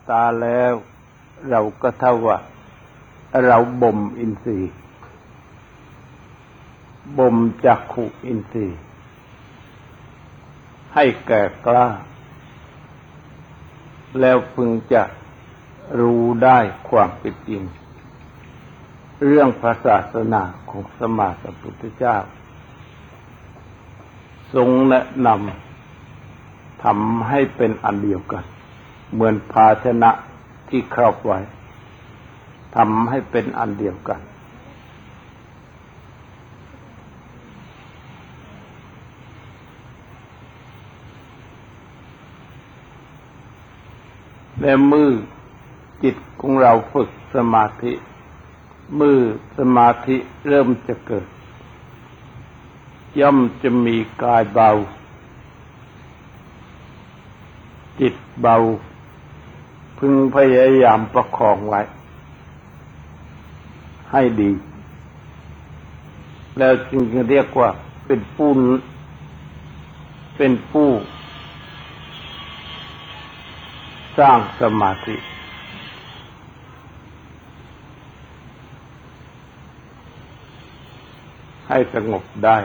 ตาแล้วเราก็เท่าว่าเราบ่มอินทรีย์บ่มจักขุอินทรีย์ให้แก่กล้าแล้วพึงจะรู้ได้ความเป็นจริงเรื่องพระศาสนาของสมมาสัมพุทธเจ้าทรงแนะนำทำให้เป็นอันเดียวกันเหมือนภาชนะที่ครอบไว้ทำให้เป็นอันเดียวกันและมือจิตของเราฝึกสมาธิมือสมาธิเริ่มจะเกิดย่อมจะมีกายเบาจิตเบาพึงพยายามประคองไว้ให้ดีแล้วจึงเรียกว่าเป็นผู้สร้างสมาธิให้สงบได้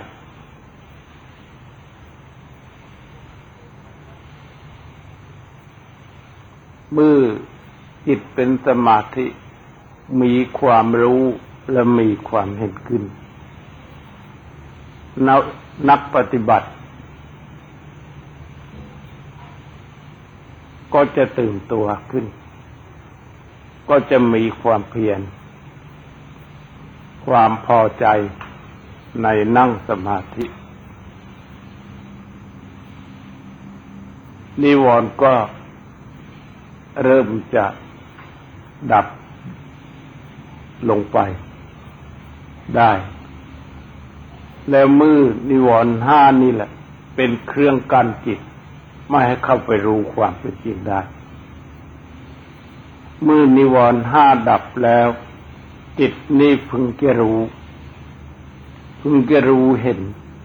เมื่อจิตเป็นสมาธิมีความรู้และมีความเห็นขึ้นนักปฏิบัติก็จะตื่นตัวขึ้นก็จะมีความเพียรความพอใจในนั่งสมาธินิวรณ์ก็เริ่มจะดับลงไปได้แล้วมือนิวรณ์ห้านี่แหละเป็นเครื่องกั้นจิตไม่ให้เข้าไปรู้ความเป็นจริงได้มือนิวรณ์ห้าดับแล้วจิตนี้พึงจะรู้เห็น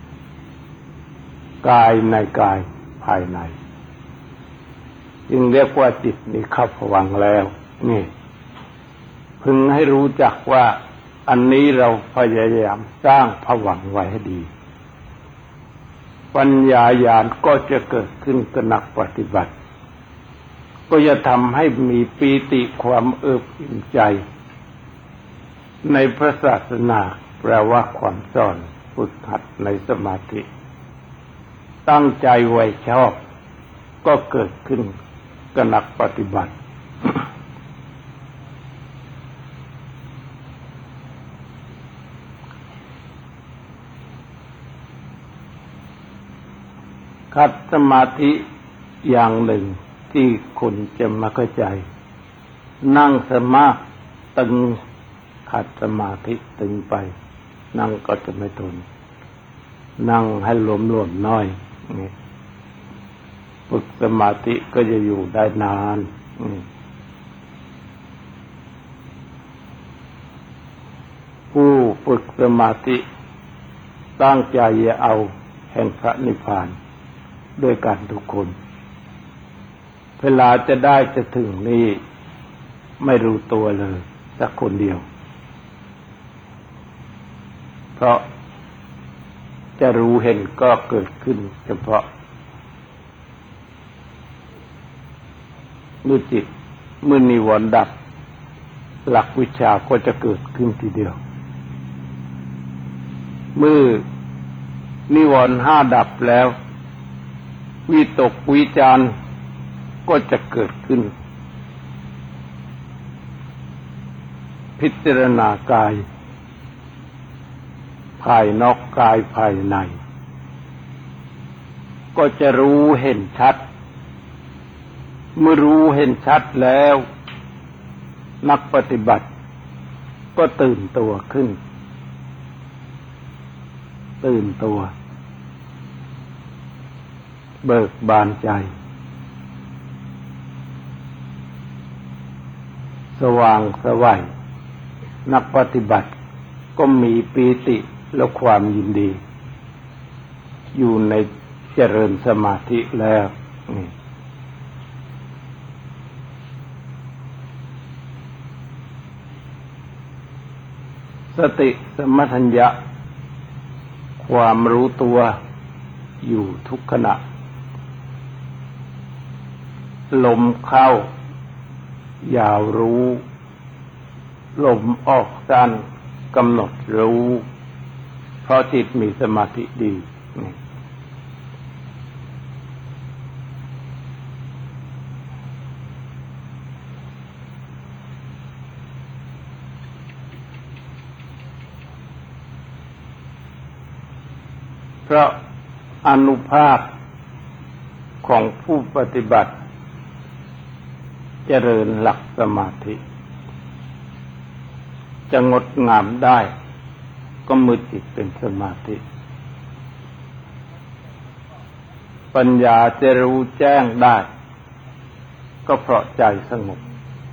กายในกายภายในจึงเรียกว่าจิตนี้เข้าภวังค์แล้วนี่พึงให้รู้จักว่าอันนี้เราพยายามสร้างภวังค์ไว้ให้ดีปัญญาญาณก็จะเกิดขึ้นกับนักปฏิบัติก็จะทำให้มีปีติความเอิบอิ่มใจในพระศาสนาแปลว่าความสอนฝึกหัดในสมาธิตั้งใจไว้ชอบก็เกิดขึ้นกับนักปฏิบัติขัดสมาธิอย่างหนึ่งที่คนจะไม่เข้าใจนั่งสมาธิตึงขัดสมาธิตึงไปนั่งก็จะไม่ทนนั่งให้หลวมๆน้อยนี่ฝึกสมาธิก็จะอยู่ได้นานผู้ฝึกสมาธิตั้งใจจะเอาแห่งพระนิพพานด้วยกันทุกคนเวลาจะได้จะถึงนี่ไม่รู้ตัวเลยสักคนเดียวเพราะจะรู้เห็นก็เกิดขึ้นเฉพาะเมื่อจิตเมื่อนิวรณ์ดับหลักวิชาก็จะเกิดขึ้นทีเดียวเมื่อนิวรณ์ห้าดับแล้ววิตกวิจารณ์ก็จะเกิดขึ้นพิจารณากายภายนอกกายภายในก็จะรู้เห็นชัดเมื่อรู้เห็นชัดแล้วนักปฏิบัติก็ตื่นตัวขึ้นตื่นตัวเบิกบานใจสว่างไสวนักปฏิบัติก็มีปีติและความยินดีอยู่ในเจริญสมาธิแล้วสติสัมปชัญญะความรู้ตัวอยู่ทุกขณะลมเข้ายาวรู้ลมออกสั้นกำหนดรู้เพราะจิตมีสมาธิดีเพราะอานุภาพของผู้ปฏิบัติเจริญหลักสมาธิจะงดงามได้ก็เมื่อจิตเป็นสมาธิปัญญาจะรู้แจ้งได้ก็เพราะใจสงบ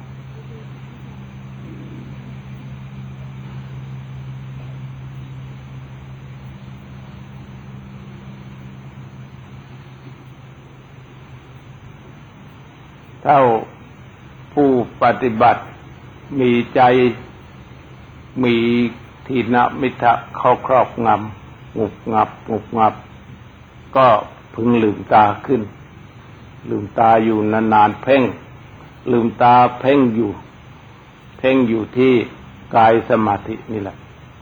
ถ้าผู้ปฏิบัติมีใจมีทีนมิทะเข้าครอบงำงุบงับก็พึงลืมตาขึ้นลืมตาอยู่นานๆเพ่งลืมตาเพ่งอยู่ที่กายสมาธินี่แหละ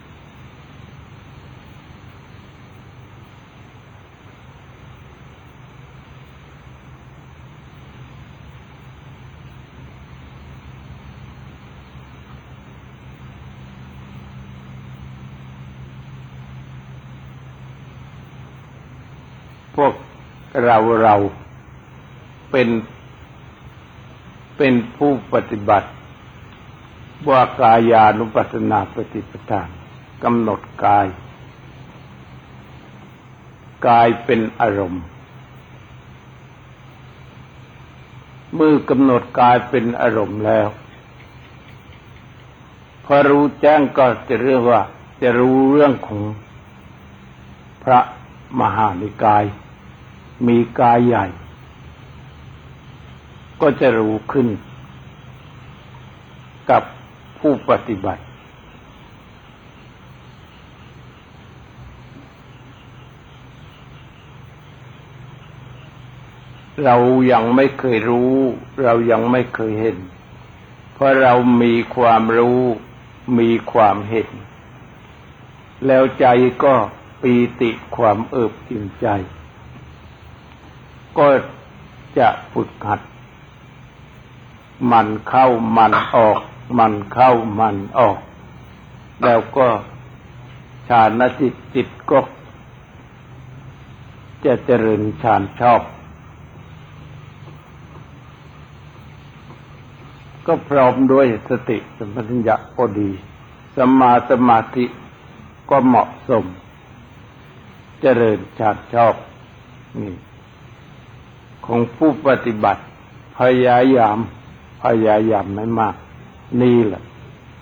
พวกเราเป็นผู้ปฏิบัติว่ากายานุปัสสนาปฏิปทานกำหนดกายเป็นอารมณ์เมื่อกำหนดกายเป็นอารมณ์แล้วพอรู้แจ้งก็จะเรียกว่าจะรู้เรื่องของพระมหานิกายมีกายใหญ่ก็จะรู้ขึ้นกับผู้ปฏิบัติเรายังไม่เคยรู้เรายังไม่เคยเห็นเพราะเรามีความรู้มีความเห็นแล้วใจก็ปีติความเอิบอิ่มใจก็จะฝึกหัดมันเข้ามันออกมันเข้ามันออกแล้วก็ฌานจิตก็จะเจริญฌานชอบก็พร้อมด้วยสติสัมปชัญญะก็ดีสัมมาสมาธิก็เหมาะสมเจริญฌานชอบนี่ของผู้ปฏิบัติพยายามไม่มากนี่แหละ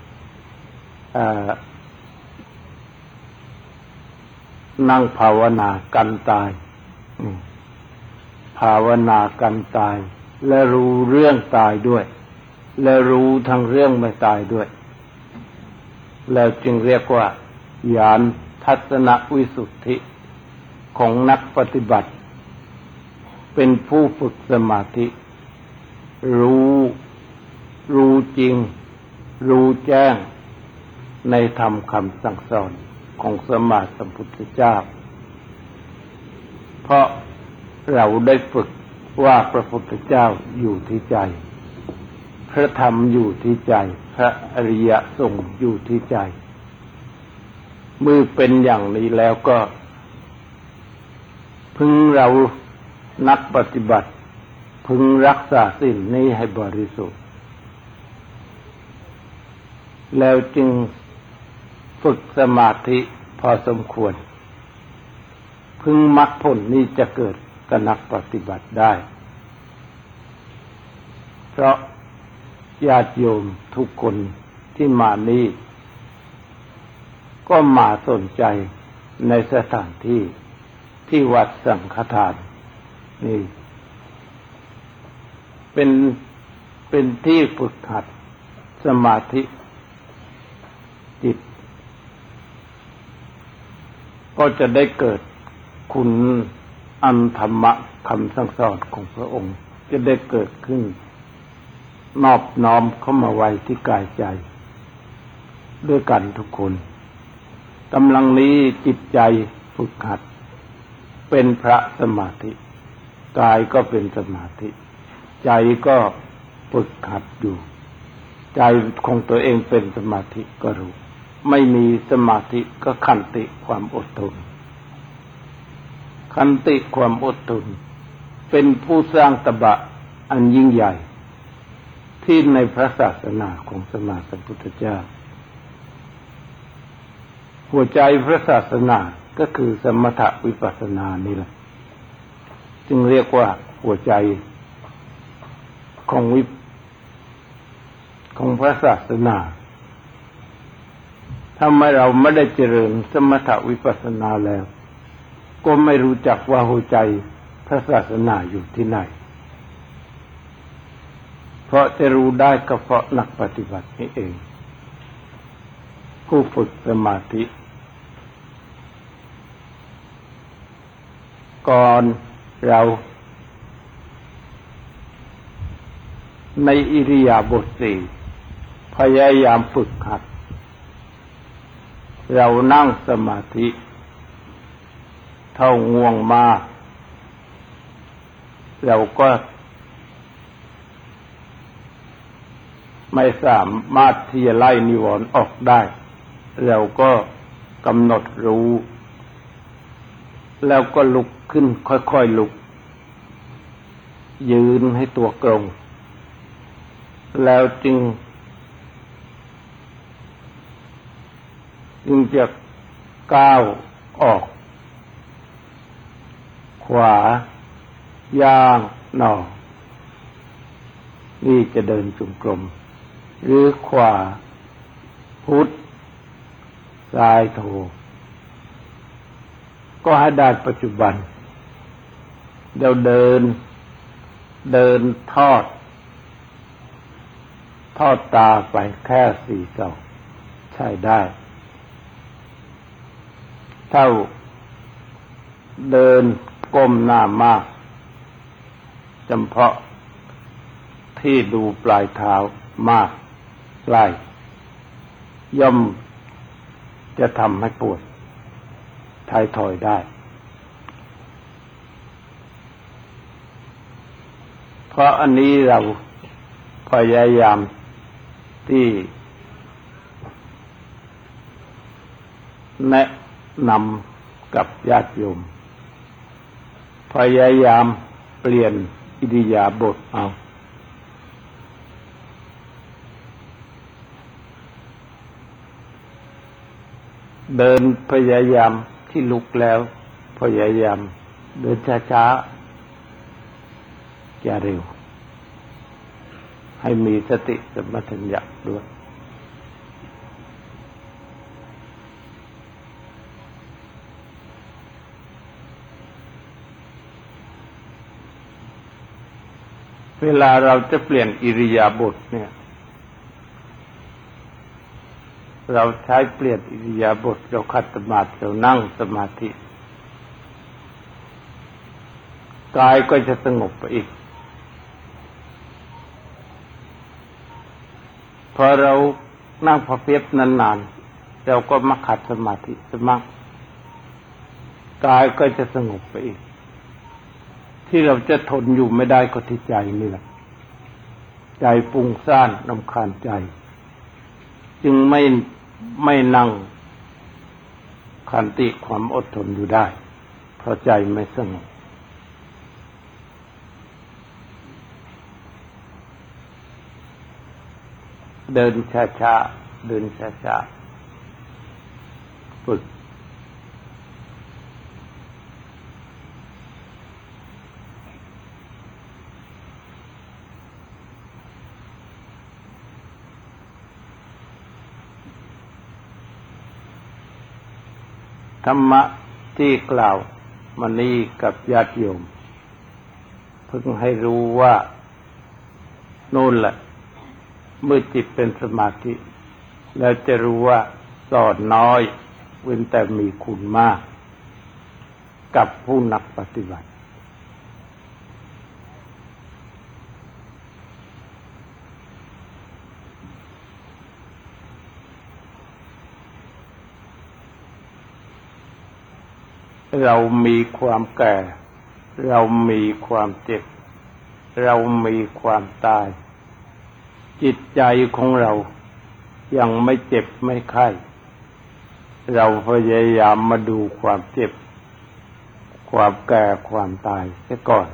นั่งภาวนากันตายภาวนากันตายและรู้เรื่องตายด้วยและรู้ทั้งเรื่องไม่ตายด้วยแล้วจึงเรียกว่าญาณทัศนวิสุทธิของนักปฏิบัติเป็นผู้ฝึกสมาธิรู้จริงรู้แจ้งในธรรมคำสั่งสอนของสมมาสัมพุทธเจ้าเพราะเราได้ฝึกว่าพระพุทธเจ้าอยู่ที่ใจพระธรรมอยู่ที่ใจพระอริยสงฆ์อยู่ที่ใจเมื่อเป็นอย่างนี้แล้วก็พึงเรานักปฏิบัติพึงรักษาศีลนี้ให้บริสุทธิ์แล้วจึงฝึกสมาธิพอสมควรพึงมรรคผลนี้จะเกิดกับนักปฏิบัติได้เพราะญาติโยมทุกคนที่มานี้ก็มาสนใจในสถานที่วัดสังฆทานนี่เป็นที่ฝึกหัดสมาธิจิตก็จะได้เกิดคุณอันธรรมะคำสั่งสอนของพระองค์จะได้เกิดขึ้นนอบน้อมเข้ามาไว้ที่กายใจด้วยกันทุกคนกำลังนี้จิตใจฝึกหัดเป็นพระสมาธิกายก็เป็นสมาธิใจก็ฝึกหัดอยู่ใจของตัวเองเป็นสมาธิก็รู้ไม่มีสมาธิก็ขันติความอดทนขันติความอดทนเป็นผู้สร้างตบะอันยิ่งใหญ่ที่ในพระศาสนาของสมมาสัมพุทธเจ้าหัวใจพระศาสนาก็คือสมถะวิปัสสนานี่แหละจึงเรียกว่าหัวใจของพระศาสนาถ้าเราไม่ได้เจริญสมถะวิปัสสนาแล้วก็ไม่รู้จักว่าหัวใจพระศาสนาอยู่ที่ไหนเพราะจะรู้ได้ก็เพราะนักปฏิบัตินี่เองผู้ฝึกสมาธิก่อนเราในอิริยาบถสี่พยายามฝึกหัดเรานั่งสมาธิเท่าง่วงมากเราก็ไม่สามารถที่จะไล่นิวรณ์ออกได้เราก็กำหนดรู้แล้วก็ลุกขึ้นค่อยๆลุกยืนให้ตัวตรงแล้วจึงจะก้าวออกขวาย่างหนอนี่จะเดินจงกรมหรือขวาพุทธซ้ายโธก็ให้ได้ปัจจุบันเดี๋ยวเดินทอดตาไปแค่สี่เก้าใช่ได้เท่าเดินก้มหน้ามากจำเพาะที่ดูปลายเท้ามากใกล้ย่อมจะทำให้ปวดท้ายทอยได้เพราะอันนี้เราพยายามที่แนะนำกับญาติโยมพยายามเปลี่ยนอิริยาบถเอาเดินพยายามที่ลุกแล้วพยายามเดินช้าๆอย่าเร็วให้มีสติสัมปชัญญะด้วยเวลาเราจะเปลี่ยนอิริยาบถเนี่ยเราใช้เปลี่ยนอิริยาบถเราขัดสมาธิเรานั่งสมาธิกายก็จะสงบไปอีกพอเรานั่งพอเพียบนานๆเราก็มาขัดสมาธิสมัครกายก็จะสงบไปอีกที่เราจะทนอยู่ไม่ได้ก็ที่ใจนี่แหละใจฟุ้งซ่านรำคาญใจจึงไม่นั่งขันติความอดทนอยู่ได้เพราะใจไม่สงบเดินช้าๆเดินช้าๆฝึกธรรมะที่กล่าวมานี้กับญาติโยมเพิ่งให้รู้ว่าโน่นแหละเมื่อจิตเป็นสมาธิแล้วจะรู้ว่าสอนน้อยเว้นแต่มีคุณมากกับผู้นักปฏิบัติเรามีความแก่เรามีความเจ็บเรามีความตายจิตใจของเรายังไม่เจ็บไม่ไข้เราพยายามมาดูความเจ็บความแก่ความตายเสียก่อน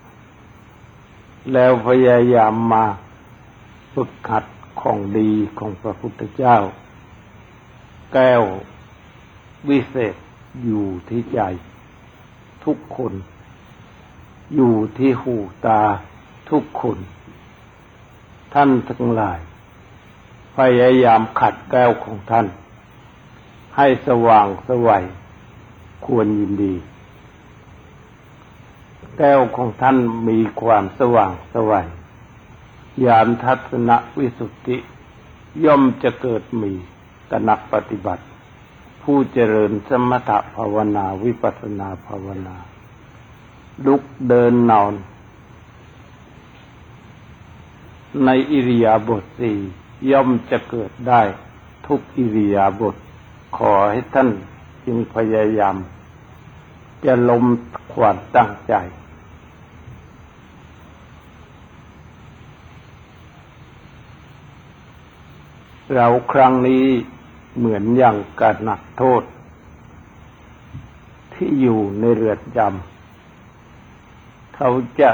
แล้วพยายามมาฝึกหัดของดีของพระพุทธเจ้าแก้ววิเศษอยู่ที่ใจทุกคนอยู่ที่หูตาทุกคนท่านทั้งหลายพยายามขัดแก้วของท่านให้สว่างไสวควรยินดีแก้วของท่านมีความสว่างไสวญาณทัศนวิสุทธิย่อมจะเกิดมีกับนักปฏิบัติผู้เจริญสมถภาวนาวิปัสสนาภาวนาลุกเดินนอนในอิริยาบถสี่ย่อมจะเกิดได้ทุกอิริยาบถขอให้ท่านจึงพยายามจะลมความตั้งใจเราครั้งนี้เหมือนอย่างการนักโทษที่อยู่ในเรือนจำเขาจะ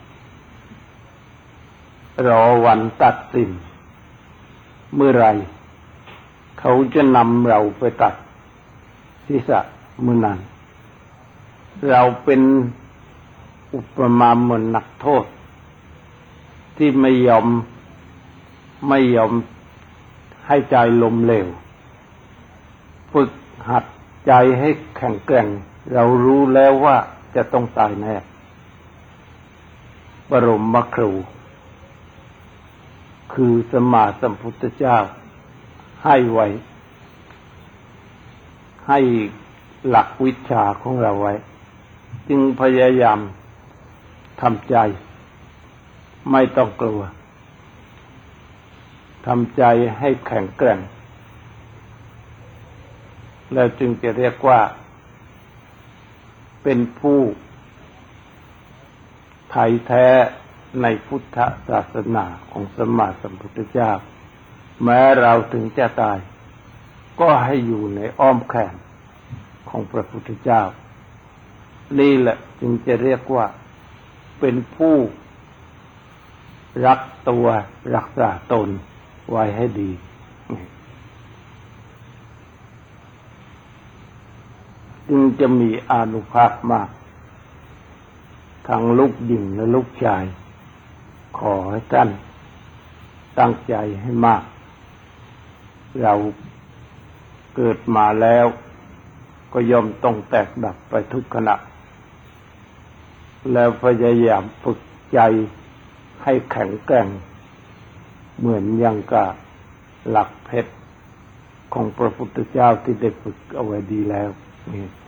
รอวันตัดสินเมื่อไรเขาจะนำเราไปตัดศีรษะมื้อนั้นเราเป็นอุปมาเหมือนนักโทษที่ไม่ยอมให้ใจล้มเหลวฝึกหัดใจให้แข็งแกร่งเรารู้แล้วว่าจะต้องตายแน่บรมครูคือสัมมาสัมพุทธเจ้าให้ไว้ให้หลักวิชาของเราไว้จึงพยายามทำใจไม่ต้องกลัวทำใจให้แข็งแกร่งแล้วจึงจะเรียกว่าเป็นผู้ไถ่แท้ในพุทธศาสนาของสัมมาสัมพุทธเจ้าแม้เราถึงจะตายก็ให้อยู่ในอ้อมแขนของพระพุทธเจ้านี่แหละจึงจะเรียกว่าเป็นผู้รักตัวรักษาตนไว้ให้ดีจึงจะมีอานุภาพมากทั้งลูกหญิงและลูกชายขอให้ท่านตั้งใจให้มากเราเกิดมาแล้วก็ย่อมต้องแตกดับไปทุกขณะแล้วพยายามฝึกใจให้แข็งแกร่งเหมือนอย่างกับหลักเพชรของพระพุทธเจ้าที่ได้ฝึกเอาไว้ดีแล้วนี่